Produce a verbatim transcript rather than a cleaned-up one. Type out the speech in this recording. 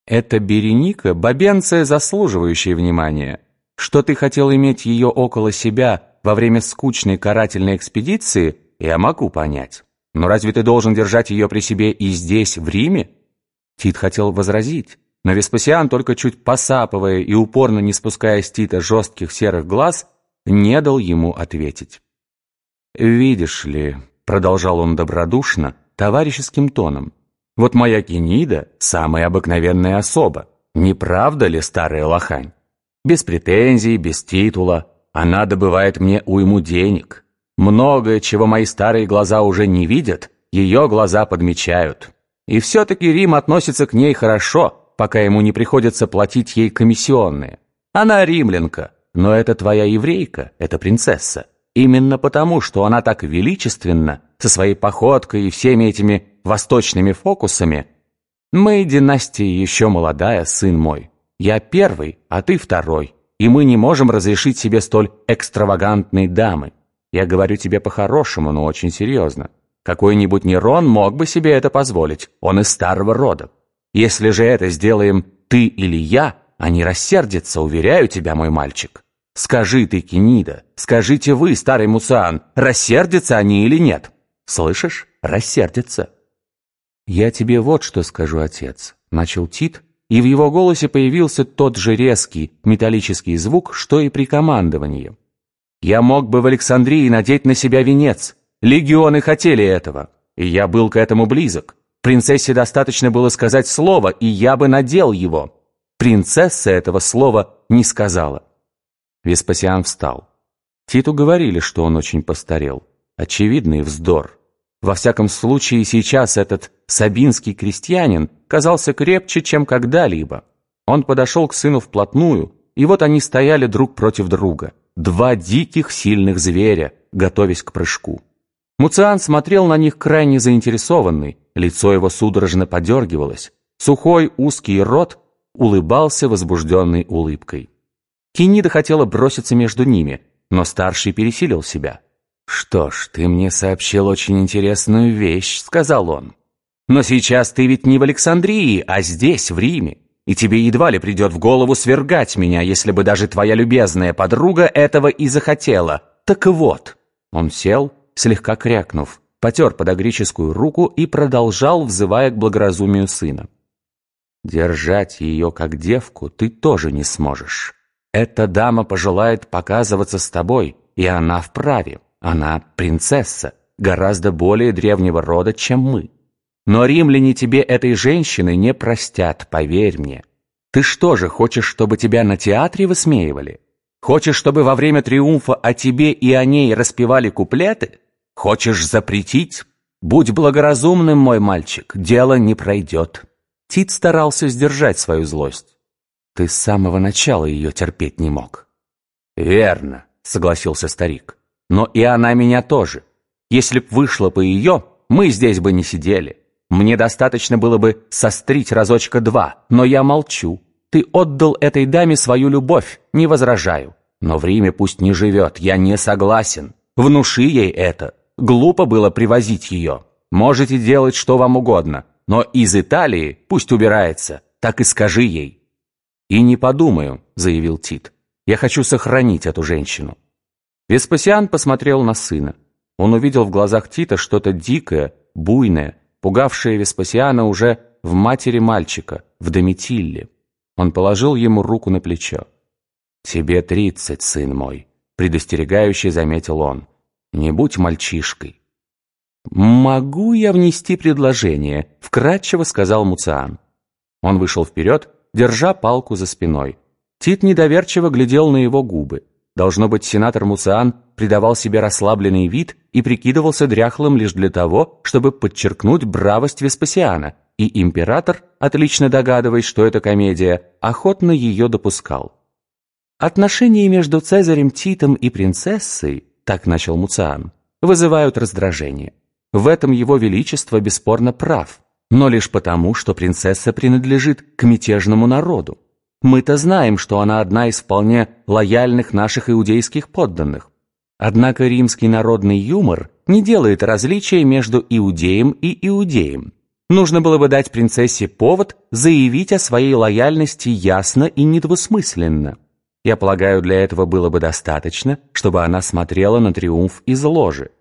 Эта Береника — бабенция, заслуживающая внимания. Что ты хотел иметь ее около себя во время скучной карательной экспедиции, я могу понять. Но разве ты должен держать ее при себе и здесь, в Риме? Тит хотел возразить, но Веспасиан, только чуть посапывая и упорно не спуская с Тита жестких серых глаз, не дал ему ответить. «Видишь ли», — продолжал он добродушно, товарищеским тоном, «вот моя Кенида — самая обыкновенная особа. Не правда ли, старая лохань? Без претензий, без титула. Она добывает мне уйму денег. Многое, чего мои старые глаза уже не видят, ее глаза подмечают. И все-таки Рим относится к ней хорошо, пока ему не приходится платить ей комиссионные. Она римлянка, но это твоя еврейка, это принцесса. Именно потому, что она так величественна, со своей походкой и всеми этими восточными фокусами. Мы, династия еще молодая, сын мой. Я первый, а ты второй, и мы не можем разрешить себе столь экстравагантной дамы. Я говорю тебе по-хорошему, но очень серьезно. Какой-нибудь Нерон мог бы себе это позволить, он из старого рода. Если же это сделаем ты или я, они рассердятся, уверяю тебя, мой мальчик. Скажи ты, Кенида, скажите вы, старый Муциан, рассердятся они или нет? Слышишь? Рассердятся. Я тебе вот что скажу, отец, начал Тит, и в его голосе появился тот же резкий металлический звук, что и при командовании. Я мог бы в Александрии надеть на себя венец. Легионы хотели этого, и я был к этому близок. Принцессе достаточно было сказать слово, и я бы надел его. Принцесса этого слова не сказала. Веспасиан встал. Титу говорили, что он очень постарел. Очевидный вздор. Во всяком случае, сейчас этот сабинский крестьянин казался крепче, чем когда-либо. Он подошел к сыну вплотную, и вот они стояли друг против друга. Два диких сильных зверя, готовясь к прыжку. Муциан смотрел на них крайне заинтересованный, лицо его судорожно подергивалось, сухой узкий рот улыбался возбужденной улыбкой. Кенида хотела броситься между ними, но старший пересилил себя. «Что ж, ты мне сообщил очень интересную вещь», — сказал он. «Но сейчас ты ведь не в Александрии, а здесь, в Риме, и тебе едва ли придет в голову свергать меня, если бы даже твоя любезная подруга этого и захотела. Так вот». Он сел, слегка крякнув, потер подагрическую руку и продолжал, взывая к благоразумию сына. «Держать ее как девку ты тоже не сможешь. Эта дама пожелает показываться с тобой, и она вправе. Она принцесса, гораздо более древнего рода, чем мы. Но римляне тебе этой женщины не простят, поверь мне. Ты что же, хочешь, чтобы тебя на театре высмеивали? Хочешь, чтобы во время триумфа о тебе и о ней распевали куплеты? Хочешь запретить? Будь благоразумным, мой мальчик, дело не пройдет». Тит старался сдержать свою злость. «Ты с самого начала ее терпеть не мог». «Верно», — согласился старик. «Но и она меня тоже. Если б вышло по ее, мы здесь бы не сидели. Мне достаточно было бы сострить разочка два, но я молчу. Ты отдал этой даме свою любовь, не возражаю. Но в Риме пусть не живет, я не согласен. Внуши ей это. Глупо было привозить ее. Можете делать что вам угодно, но из Италии пусть убирается, так и скажи ей». «И не подумаю», — заявил Тит. «Я хочу сохранить эту женщину». Веспасиан посмотрел на сына. Он увидел в глазах Тита что-то дикое, буйное, пугавшее Веспасиана уже в матери мальчика, в Доmitille. Он положил ему руку на плечо. «Тебе тридцать, сын мой», — предостерегающе заметил он. «Не будь мальчишкой». «Могу я внести предложение?» — вкратчиво сказал Муциан. Он вышел вперед, держа палку за спиной. Тит недоверчиво глядел на его губы. Должно быть, сенатор Муциан придавал себе расслабленный вид и прикидывался дряхлым лишь для того, чтобы подчеркнуть бравость Веспасиана, и император, отлично догадываясь, что это комедия, охотно ее допускал. «Отношения между Цезарем Титом и принцессой, — так начал Муциан, — вызывают раздражение. В этом его величество бесспорно прав, но лишь потому, что принцесса принадлежит к мятежному народу. Мы-то знаем, что она одна из вполне лояльных наших иудейских подданных. Однако римский народный юмор не делает различия между иудеем и иудеем. Нужно было бы дать принцессе повод заявить о своей лояльности ясно и недвусмысленно. Я полагаю, для этого было бы достаточно, чтобы она смотрела на триумф из ложи.